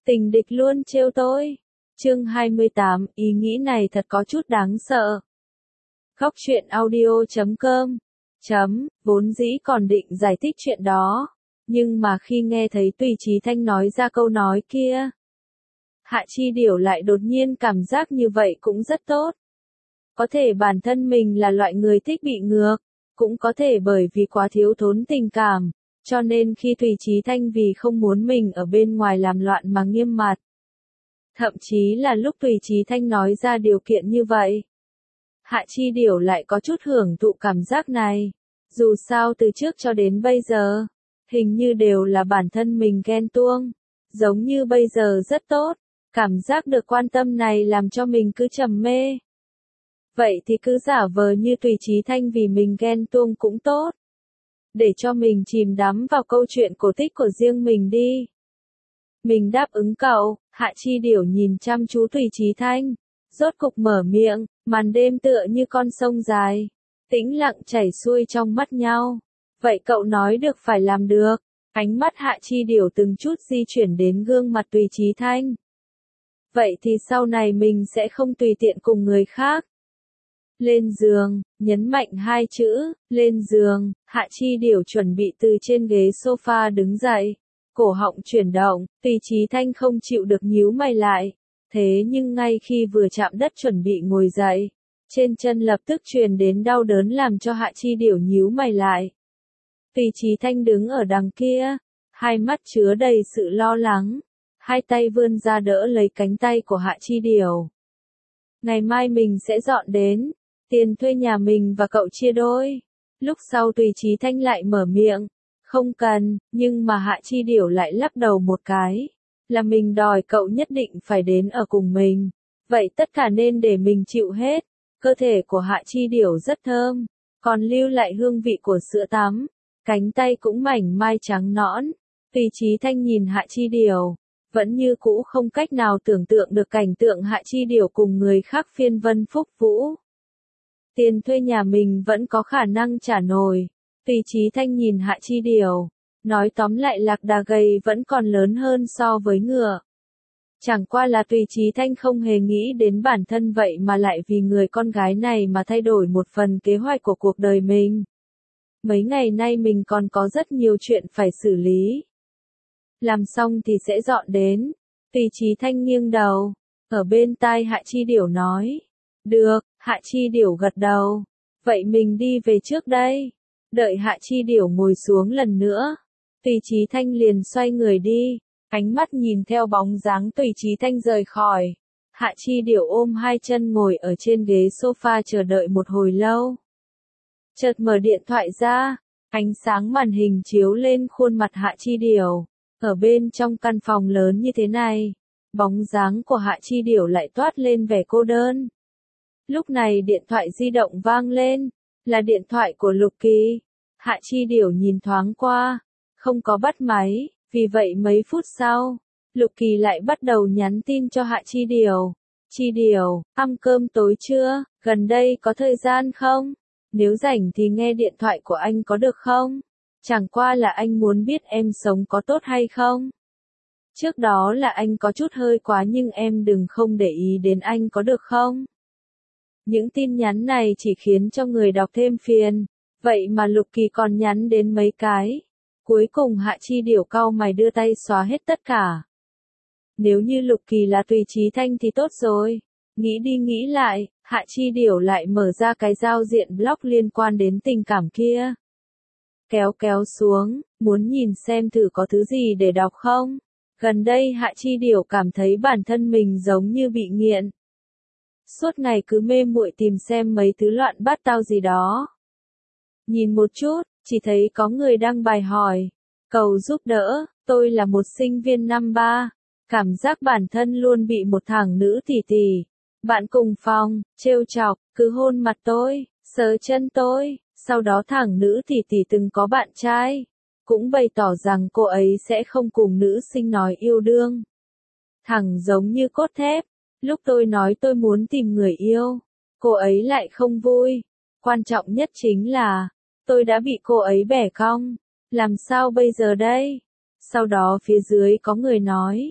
Tình địch luôn trêu tôi. Chương 28, ý nghĩ này thật có chút đáng sợ. Góc truyện audio.com vốn dĩ còn định giải thích chuyện đó, nhưng mà khi nghe thấy Tùy Chí Thanh nói ra câu nói kia, Hạ Chi Điểu lại đột nhiên cảm giác như vậy cũng rất tốt. Có thể bản thân mình là loại người thích bị ngược, cũng có thể bởi vì quá thiếu thốn tình cảm, cho nên khi Tùy Chí Thanh vì không muốn mình ở bên ngoài làm loạn mà nghiêm mặt. Thậm chí là lúc Tùy Chí Thanh nói ra điều kiện như vậy, Hạ Chi Điểu lại có chút hưởng thụ cảm giác này. Dù sao từ trước cho đến bây giờ, hình như đều là bản thân mình ghen tuông, giống như bây giờ rất tốt, cảm giác được quan tâm này làm cho mình cứ trầm mê. Vậy thì cứ giả vờ như Tùy Chí Thanh vì mình ghen tuông cũng tốt, để cho mình chìm đắm vào câu chuyện cổ tích của riêng mình đi. Mình đáp ứng cậu. Hạ Chi Điểu nhìn chăm chú Tùy Chí Thanh, rốt cục mở miệng, màn đêm tựa như con sông dài, tĩnh lặng chảy xuôi trong mắt nhau. Vậy cậu nói được phải làm được. Ánh mắt Hạ Chi Điểu từng chút di chuyển đến gương mặt Tùy Chí Thanh. Vậy thì sau này mình sẽ không tùy tiện cùng người khác. Lên giường, nhấn mạnh hai chữ, lên giường. Hạ Chi Điểu chuẩn bị từ trên ghế sofa đứng dậy. Cổ họng chuyển động, Tùy Chí Thanh không chịu được nhíu mày lại. Thế nhưng ngay khi vừa chạm đất chuẩn bị ngồi dậy, trên chân lập tức truyền đến đau đớn làm cho Hạ Chi Điểu nhíu mày lại. Tùy Chí Thanh đứng ở đằng kia, hai mắt chứa đầy sự lo lắng, hai tay vươn ra đỡ lấy cánh tay của Hạ Chi Điểu. Ngày mai mình sẽ dọn đến, tiền thuê nhà mình và cậu chia đôi. Lúc sau Tùy Chí Thanh lại mở miệng. Không cần, nhưng mà Hạ Chi Điểu lại lắc đầu một cái. Là mình đòi cậu nhất định phải đến ở cùng mình. Vậy tất cả nên để mình chịu hết. Cơ thể của Hạ Chi Điểu rất thơm, còn lưu lại hương vị của sữa tắm. Cánh tay cũng mảnh mai trắng nõn. Tùy Chí Thanh nhìn Hạ Chi Điểu, vẫn như cũ không cách nào tưởng tượng được cảnh tượng Hạ Chi Điểu cùng người khác phiên vân phúc vũ. Tiền thuê nhà mình vẫn có khả năng trả nổi. Tùy Chí Thanh nhìn Hạ Chi Điểu, nói tóm lại lạc đà gầy vẫn còn lớn hơn so với ngựa. Chẳng qua là Tùy Chí Thanh không hề nghĩ đến bản thân vậy mà lại vì người con gái này mà thay đổi một phần kế hoạch của cuộc đời mình. Mấy ngày nay mình còn có rất nhiều chuyện phải xử lý. Làm xong thì sẽ dọn đến. Tùy Chí Thanh nghiêng đầu, ở bên tai Hạ Chi Điểu nói. Được. Hạ Chi Điểu gật đầu. Vậy mình đi về trước đây. Đợi Hạ Chi Điểu ngồi xuống lần nữa, Tùy Chí Thanh liền xoay người đi, ánh mắt nhìn theo bóng dáng Tùy Chí Thanh rời khỏi. Hạ Chi Điểu ôm hai chân ngồi ở trên ghế sofa chờ đợi một hồi lâu. Chợt mở điện thoại ra, ánh sáng màn hình chiếu lên khuôn mặt Hạ Chi Điểu. Ở bên trong căn phòng lớn như thế này, bóng dáng của Hạ Chi Điểu lại toát lên vẻ cô đơn. Lúc này điện thoại di động vang lên, là điện thoại của Lục Kỳ. Hạ Chi Điểu nhìn thoáng qua, không có bắt máy, vì vậy mấy phút sau, Lục Kỳ lại bắt đầu nhắn tin cho Hạ Chi Điểu. Chi Điểu, ăn cơm tối chưa, gần đây có thời gian không? Nếu rảnh thì nghe điện thoại của anh có được không? Chẳng qua là anh muốn biết em sống có tốt hay không? Trước đó là anh có chút hơi quá nhưng em đừng không để ý đến anh có được không? Những tin nhắn này chỉ khiến cho người đọc thêm phiền. Vậy mà Lục Kỳ còn nhắn đến mấy cái. Cuối cùng Hạ Chi Điểu cau mày đưa tay xóa hết tất cả. Nếu như Lục Kỳ là Tùy Chí Thanh thì tốt rồi. Nghĩ đi nghĩ lại, Hạ Chi Điểu lại mở ra cái giao diện blog liên quan đến tình cảm kia. Kéo xuống, muốn nhìn xem thử có thứ gì để đọc không? Gần đây Hạ Chi Điểu cảm thấy bản thân mình giống như bị nghiện. Suốt ngày cứ mê muội tìm xem mấy thứ loạn bát tao gì đó. Nhìn một chút, chỉ thấy có người đăng bài hỏi. Cầu giúp đỡ, tôi là một sinh viên năm 3. Cảm giác bản thân luôn bị một thằng nữ tỷ tỷ. Bạn cùng phòng, trêu chọc, cứ hôn mặt tôi, sờ chân tôi. Sau đó thằng nữ tỷ tỷ từng có bạn trai. Cũng bày tỏ rằng cô ấy sẽ không cùng nữ sinh nói yêu đương. Thằng giống như cốt thép. Lúc tôi nói tôi muốn tìm người yêu, cô ấy lại không vui. Quan trọng nhất chính là, tôi đã bị cô ấy bẻ cong. Làm sao bây giờ đây? Sau đó phía dưới có người nói,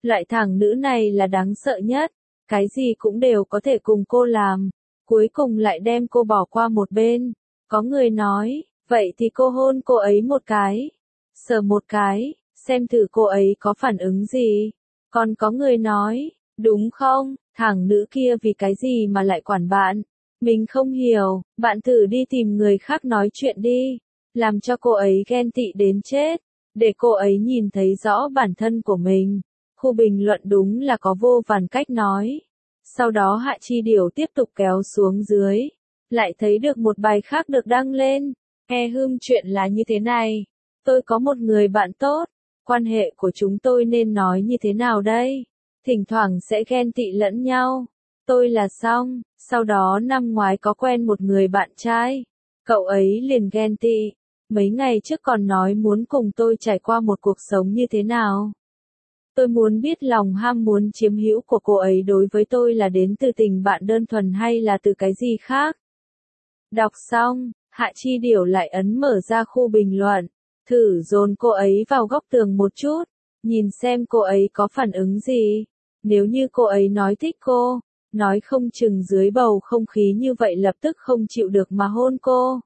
Loại thằng nữ này là đáng sợ nhất, cái gì cũng đều có thể cùng cô làm, cuối cùng lại đem cô bỏ qua một bên. Có người nói, vậy thì cô hôn cô ấy một cái, sờ một cái, xem thử cô ấy có phản ứng gì. Còn có người nói, đúng không, thằng nữ kia vì cái gì mà lại quản bạn? Mình không hiểu, bạn thử đi tìm người khác nói chuyện đi, làm cho cô ấy ghen tị đến chết, để cô ấy nhìn thấy rõ bản thân của mình. Khu bình luận đúng là có vô vàn cách nói. Sau đó Hạ Chi Điểu tiếp tục kéo xuống dưới, lại thấy được một bài khác được đăng lên. Chuyện là như thế này, tôi có một người bạn tốt, quan hệ của chúng tôi nên nói như thế nào đây? Thỉnh thoảng sẽ ghen tị lẫn nhau. Tôi là Song, sau đó năm ngoái có quen một người bạn trai. Cậu ấy liền ghen tị. Mấy ngày trước còn nói muốn cùng tôi trải qua một cuộc sống như thế nào. Tôi muốn biết lòng ham muốn chiếm hữu của cô ấy đối với tôi là đến từ tình bạn đơn thuần hay là từ cái gì khác. Đọc xong, Hạ Chi Điểu lại ấn mở ra khu bình luận, thử dồn cô ấy vào góc tường một chút, nhìn xem cô ấy có phản ứng gì. Nếu như cô ấy nói thích cô, nói không chừng dưới bầu không khí như vậy lập tức không chịu được mà hôn cô.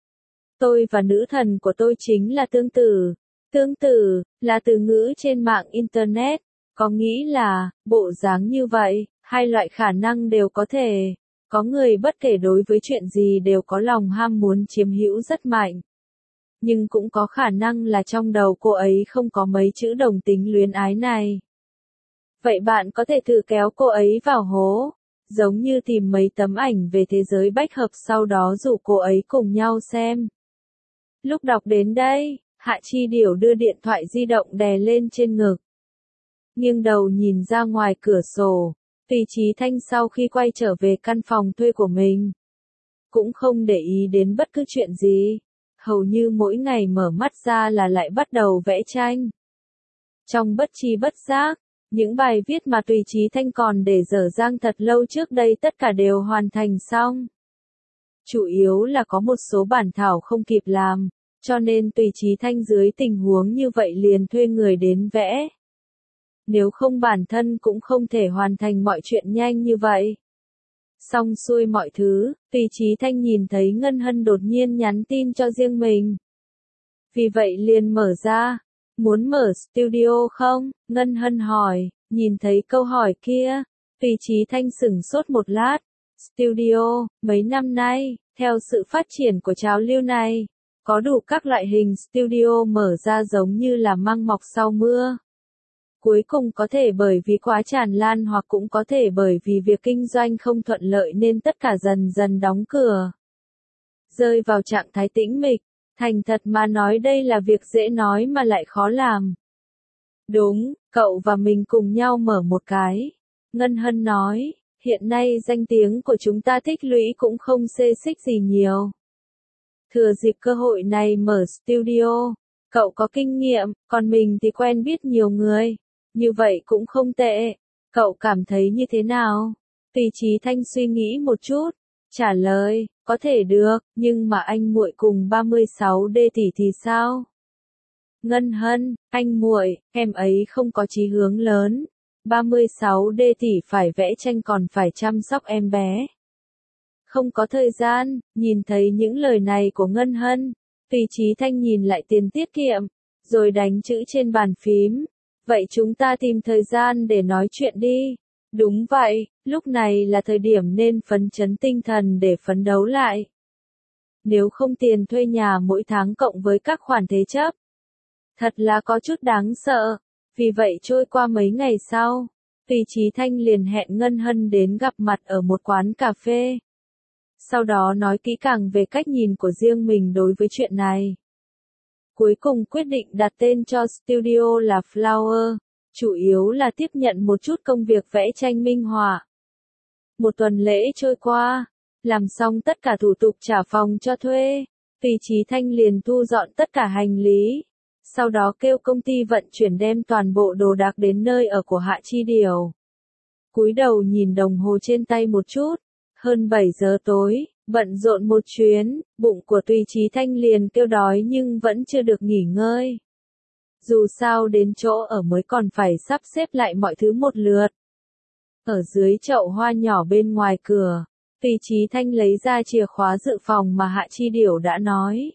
Tôi và nữ thần của tôi chính là tương tử. Tương tử, là từ ngữ trên mạng Internet, có nghĩ là, bộ dáng như vậy, hai loại khả năng đều có thể. Có người bất kể đối với chuyện gì đều có lòng ham muốn chiếm hữu rất mạnh. Nhưng cũng có khả năng là trong đầu cô ấy không có mấy chữ đồng tính luyến ái này. Vậy bạn có thể thử kéo cô ấy vào hố, giống như tìm mấy tấm ảnh về thế giới bách hợp sau đó rủ cô ấy cùng nhau xem. Lúc đọc đến đây, Hạ Chi Điểu đưa điện thoại di động đè lên trên ngực. Nghiêng đầu nhìn ra ngoài cửa sổ, Tùy Chí Thanh sau khi quay trở về căn phòng thuê của mình, cũng không để ý đến bất cứ chuyện gì, hầu như mỗi ngày mở mắt ra là lại bắt đầu vẽ tranh. Trong bất tri bất giác, những bài viết mà Tùy Chí Thanh còn để dở dang thật lâu trước đây tất cả đều hoàn thành xong. Chủ yếu là có một số bản thảo không kịp làm, cho nên Tùy Chí Thanh dưới tình huống như vậy liền thuê người đến vẽ. Nếu không bản thân cũng không thể hoàn thành mọi chuyện nhanh như vậy. Xong xuôi mọi thứ, Tùy Chí Thanh nhìn thấy Ngân Hân đột nhiên nhắn tin cho riêng mình. Vì vậy liền mở ra. Muốn mở studio không? Ngân Hân hỏi. Nhìn thấy câu hỏi kia, Tùy Chí Thanh sửng sốt một lát. Studio, mấy năm nay, theo sự phát triển của trào lưu này, có đủ các loại hình studio mở ra giống như là măng mọc sau mưa. Cuối cùng có thể bởi vì quá tràn lan hoặc cũng có thể bởi vì việc kinh doanh không thuận lợi nên tất cả dần dần đóng cửa. Rơi vào trạng thái tĩnh mịch, thành thật mà nói đây là việc dễ nói mà lại khó làm. Đúng, cậu và mình cùng nhau mở một cái. Ngân Hân nói, hiện nay danh tiếng của chúng ta tích lũy cũng không xê xích gì nhiều. Thừa dịp cơ hội này mở studio, cậu có kinh nghiệm, còn mình thì quen biết nhiều người. Như vậy cũng không tệ. Cậu cảm thấy như thế nào? Tùy Chí Thanh suy nghĩ một chút, trả lời, có thể được, nhưng mà anh muội cùng 36D tỷ thì sao? Ngân Hân, anh muội, em ấy không có chí hướng lớn. 36D tỷ phải vẽ tranh còn phải chăm sóc em bé. Không có thời gian. Nhìn thấy những lời này của Ngân Hân, Tùy Chí Thanh nhìn lại tiền tiết kiệm, rồi đánh chữ trên bàn phím. Vậy chúng ta tìm thời gian để nói chuyện đi. Đúng vậy, lúc này là thời điểm nên phấn chấn tinh thần để phấn đấu lại. Nếu không tiền thuê nhà mỗi tháng cộng với các khoản thế chấp, thật là có chút đáng sợ. Vì vậy trôi qua mấy ngày sau, Tùy Chí Thanh liền hẹn Ngân Hân đến gặp mặt ở một quán cà phê. Sau đó nói kỹ càng về cách nhìn của riêng mình đối với chuyện này. Cuối cùng quyết định đặt tên cho studio là Flower, chủ yếu là tiếp nhận một chút công việc vẽ tranh minh họa. Một tuần lễ trôi qua, làm xong tất cả thủ tục trả phòng cho thuê, Tùy Chí Thanh liền thu dọn tất cả hành lý, sau đó kêu công ty vận chuyển đem toàn bộ đồ đạc đến nơi ở của Hạ Chi Điểu. Cúi đầu nhìn đồng hồ trên tay một chút, hơn 7 giờ tối. Bận rộn một chuyến, bụng của Tùy Chí Thanh liền kêu đói nhưng vẫn chưa được nghỉ ngơi. Dù sao đến chỗ ở mới còn phải sắp xếp lại mọi thứ một lượt. Ở dưới chậu hoa nhỏ bên ngoài cửa, Tùy Chí Thanh lấy ra chìa khóa dự phòng mà Hạ Chi Điểu đã nói.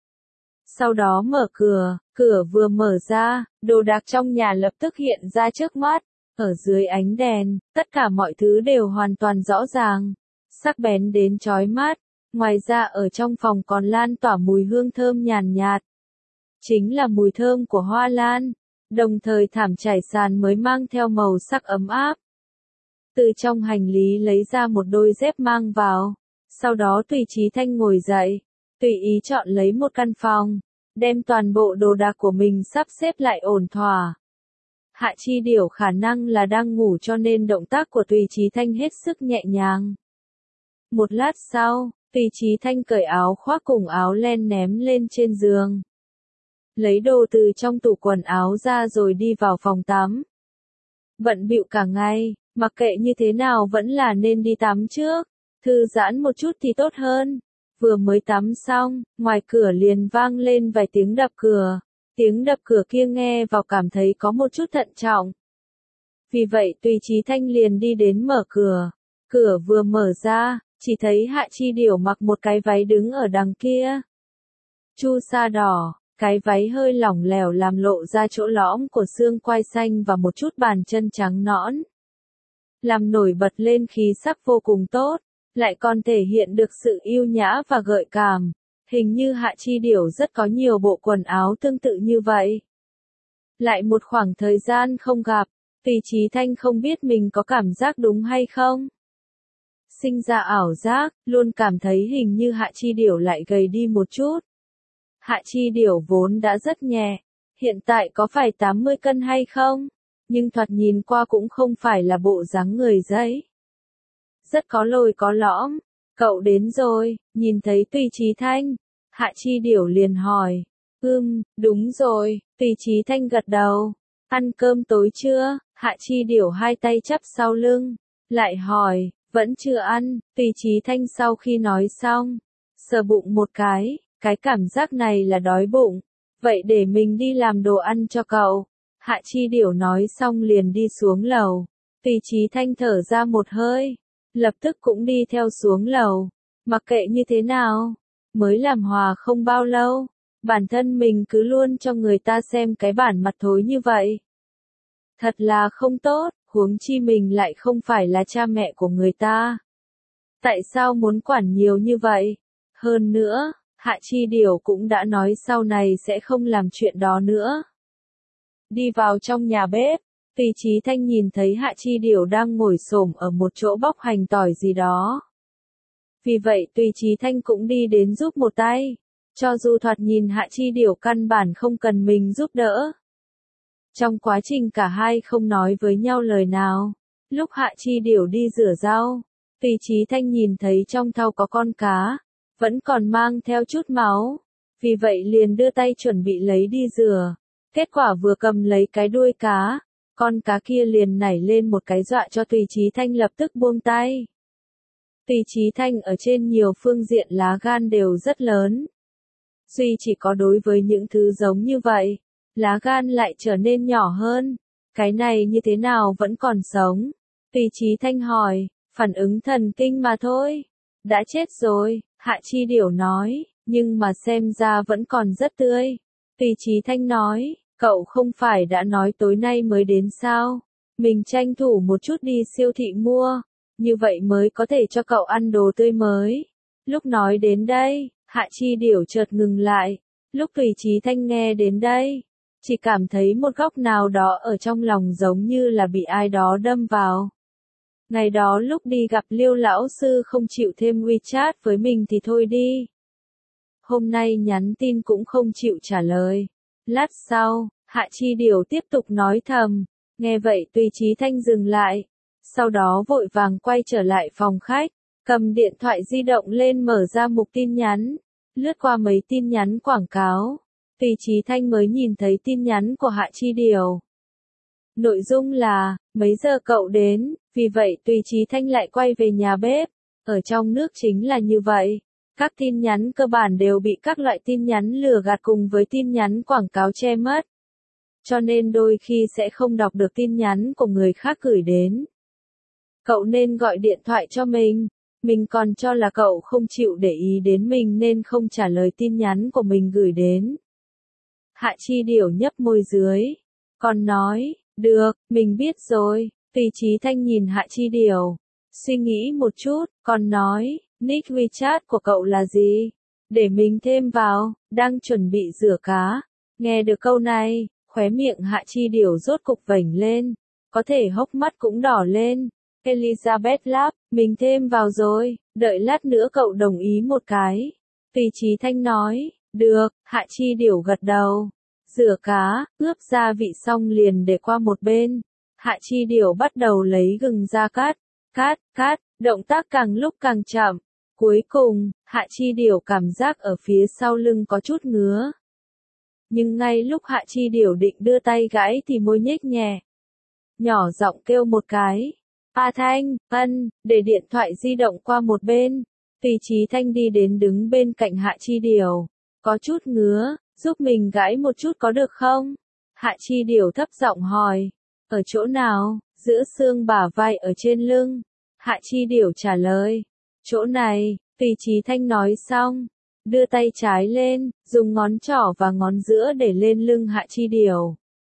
Sau đó mở cửa, cửa vừa mở ra, đồ đạc trong nhà lập tức hiện ra trước mắt. Ở dưới ánh đèn, tất cả mọi thứ đều hoàn toàn rõ ràng, sắc bén đến chói mắt. Ngoài ra ở trong phòng còn lan tỏa mùi hương thơm nhàn nhạt. Chính là mùi thơm của hoa lan, đồng thời thảm trải sàn mới mang theo màu sắc ấm áp. Từ trong hành lý lấy ra một đôi dép mang vào, sau đó Tùy Chí Thanh ngồi dậy, tùy ý chọn lấy một căn phòng, đem toàn bộ đồ đạc của mình sắp xếp lại ổn thỏa. Hạ Chi Điểu khả năng là đang ngủ cho nên động tác của Tùy Chí Thanh hết sức nhẹ nhàng. Một lát sau, Tùy Chí Thanh cởi áo khoác cùng áo len ném lên trên giường. Lấy đồ từ trong tủ quần áo ra rồi đi vào phòng tắm. Bận bịu cả ngày, mặc kệ như thế nào vẫn là nên đi tắm trước, thư giãn một chút thì tốt hơn. Vừa mới tắm xong, ngoài cửa liền vang lên vài tiếng đập cửa. Tiếng đập cửa kia nghe vào cảm thấy có một chút thận trọng. Vì vậy Tùy Chí Thanh liền đi đến mở cửa. Cửa vừa mở ra, chỉ thấy Hạ Chi Điểu mặc một cái váy đứng ở đằng kia. Chu sa đỏ, cái váy hơi lỏng lẻo làm lộ ra chỗ lõm của xương quai xanh và một chút bàn chân trắng nõn. Làm nổi bật lên khí sắc vô cùng tốt, lại còn thể hiện được sự yêu nhã và gợi cảm. Hình như Hạ Chi Điểu rất có nhiều bộ quần áo tương tự như vậy. Lại một khoảng thời gian không gặp, Tùy Chí Thanh không biết mình có cảm giác đúng hay không. Sinh ra ảo giác, luôn cảm thấy hình như Hạ Chi Điểu lại gầy đi một chút. Hạ Chi Điểu vốn đã rất nhẹ, hiện tại có phải 80 cân hay không? Nhưng thoạt nhìn qua cũng không phải là bộ dáng người giấy. Rất có lồi có lõm. Cậu đến rồi, nhìn thấy Tùy Chí Thanh. Hạ Chi Điểu liền hỏi. Đúng rồi, Tùy Chí Thanh gật đầu. Ăn cơm tối chưa? Hạ Chi Điểu hai tay chắp sau lưng. Lại hỏi, vẫn chưa ăn. Tùy Chí Thanh sau khi nói xong, sờ bụng một cái cảm giác này là đói bụng. Vậy để mình đi làm đồ ăn cho cậu. Hạ Chi Điểu nói xong liền đi xuống lầu. Tùy Chí Thanh thở ra một hơi, lập tức cũng đi theo xuống lầu. Mặc kệ như thế nào, mới làm hòa không bao lâu, bản thân mình cứ luôn cho người ta xem cái bản mặt thối như vậy. Thật là không tốt, huống chi mình lại không phải là cha mẹ của người ta. Tại sao muốn quản nhiều như vậy? Hơn nữa, Hạ Chi Điểu cũng đã nói sau này sẽ không làm chuyện đó nữa. Đi vào trong nhà bếp, Tùy Chí Thanh nhìn thấy Hạ Chi Điểu đang ngồi xổm ở một chỗ bóc hành tỏi gì đó. Vì vậy Tùy Chí Thanh cũng đi đến giúp một tay, cho dù thoạt nhìn Hạ Chi Điểu căn bản không cần mình giúp đỡ. Trong quá trình cả hai không nói với nhau lời nào, lúc Hạ Chi Điểu đi rửa rau, Tùy Chí Thanh nhìn thấy trong thau có con cá, vẫn còn mang theo chút máu, vì vậy liền đưa tay chuẩn bị lấy đi rửa. Kết quả vừa cầm lấy cái đuôi cá, con cá kia liền nảy lên một cái dọa cho Tùy Chí Thanh lập tức buông tay. Tùy Chí Thanh ở trên nhiều phương diện lá gan đều rất lớn. Duy chỉ có đối với những thứ giống như vậy, lá gan lại trở nên nhỏ hơn. Cái này như thế nào vẫn còn sống? Tùy Chí Thanh hỏi, phản ứng thần kinh mà thôi. Đã chết rồi, Hạ Chi Điểu nói, nhưng mà xem ra vẫn còn rất tươi. Tùy Chí Thanh nói, cậu không phải đã nói tối nay mới đến sao? Mình tranh thủ một chút đi siêu thị mua, như vậy mới có thể cho cậu ăn đồ tươi mới. Lúc nói đến đây, Hạ Chi Điểu chợt ngừng lại. Lúc Tùy Chí Thanh nghe đến đây, chỉ cảm thấy một góc nào đó ở trong lòng giống như là bị ai đó đâm vào. Ngày đó lúc đi gặp Liêu lão sư không chịu thêm WeChat với mình thì thôi đi. Hôm nay nhắn tin cũng không chịu trả lời. Lát sau, Hạ Chi Điểu tiếp tục nói thầm. Nghe vậy Tùy Chí Thanh dừng lại. Sau đó vội vàng quay trở lại phòng khách, cầm điện thoại di động lên mở ra mục tin nhắn, lướt qua mấy tin nhắn quảng cáo. Tùy Chí Thanh mới nhìn thấy tin nhắn của Hạ Chi Điểu. Nội dung là, mấy giờ cậu đến, vì vậy Tùy Chí Thanh lại quay về nhà bếp. Ở trong nước chính là như vậy. Các tin nhắn cơ bản đều bị các loại tin nhắn lừa gạt cùng với tin nhắn quảng cáo che mất. cho nên đôi khi sẽ không đọc được tin nhắn của người khác gửi đến. Cậu nên gọi điện thoại cho mình còn cho là cậu không chịu để ý đến mình nên không trả lời tin nhắn của mình gửi đến. Hạ Chi Điểu nhấp môi dưới, còn nói, được, mình biết rồi. Tùy Chí Thanh nhìn Hạ Chi Điểu, suy nghĩ một chút, còn nói, nick WeChat của cậu là gì? Để mình thêm vào, đang chuẩn bị rửa cá. Nghe được câu này, khóe miệng Hạ Chi Điểu rốt cục vểnh lên, có thể hốc mắt cũng đỏ lên. Elizabeth Lab, mình thêm vào rồi, đợi lát nữa cậu đồng ý một cái. Tùy Chí Thanh nói, được, Hạ Chi Điểu gật đầu. Rửa cá, ướp gia vị xong liền để qua một bên. Hạ Chi Điểu bắt đầu lấy gừng ra cắt, động tác càng lúc càng chậm. Cuối cùng, Hạ Chi Điểu cảm giác ở phía sau lưng có chút ngứa. Nhưng ngay lúc Hạ Chi Điểu định đưa tay gãi thì môi nhếch nhẹ. Nhỏ giọng kêu một cái. A Thanh, để điện thoại di động qua một bên. Tùy Chí Thanh đi đến đứng bên cạnh Hạ Chi Điểu. Có chút ngứa, giúp mình gãi một chút có được không? Hạ Chi Điểu thấp giọng hỏi. Ở chỗ nào? Giữa xương bả vai ở trên lưng. Hạ Chi Điểu trả lời. Chỗ này, Tùy Chí Thanh nói xong. Đưa tay trái lên, dùng ngón trỏ và ngón giữa để lên lưng Hạ Chi Điểu.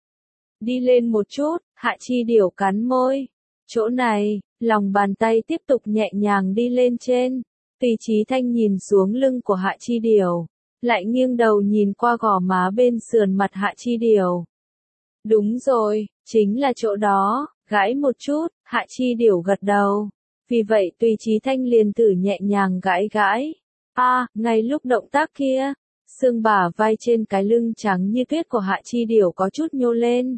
Đi lên một chút, Hạ Chi Điểu cắn môi. Chỗ này, lòng bàn tay tiếp tục nhẹ nhàng đi lên trên. Tùy Chí Thanh nhìn xuống lưng của Hạ Chi Điểu, lại nghiêng đầu nhìn qua gò má bên sườn mặt Hạ Chi Điểu. Đúng rồi, chính là chỗ đó, gãi một chút, Hạ Chi Điểu gật đầu. Vì vậy Tùy Chí Thanh liền thử nhẹ nhàng gãi. Ngay lúc động tác kia, xương bả vai trên cái lưng trắng như tuyết của Hạ Chi Điểu có chút nhô lên.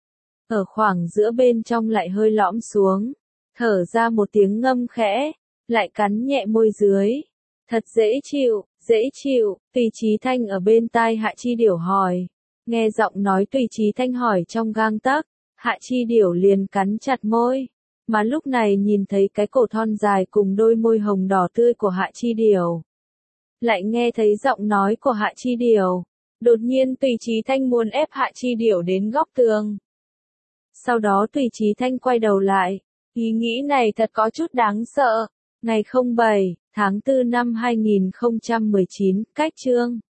Ở khoảng giữa bên trong lại hơi lõm xuống, thở ra một tiếng ngâm khẽ, lại cắn nhẹ môi dưới. Thật dễ chịu, Tùy Chí Thanh ở bên tai Hạ Chi Điểu hỏi. Nghe giọng nói Tùy Chí Thanh hỏi trong gang tấc, Hạ Chi Điểu liền cắn chặt môi. Mà lúc này nhìn thấy cái cổ thon dài cùng đôi môi hồng đỏ tươi của Hạ Chi Điểu. Lại nghe thấy giọng nói của Hạ Chi Điểu. Đột nhiên Tùy Chí Thanh muốn ép Hạ Chi Điểu đến góc tường. Sau đó Tùy Chí Thanh quay đầu lại. Ý nghĩ này thật có chút đáng sợ. Ngày 07 tháng 4 năm 2019, cách chương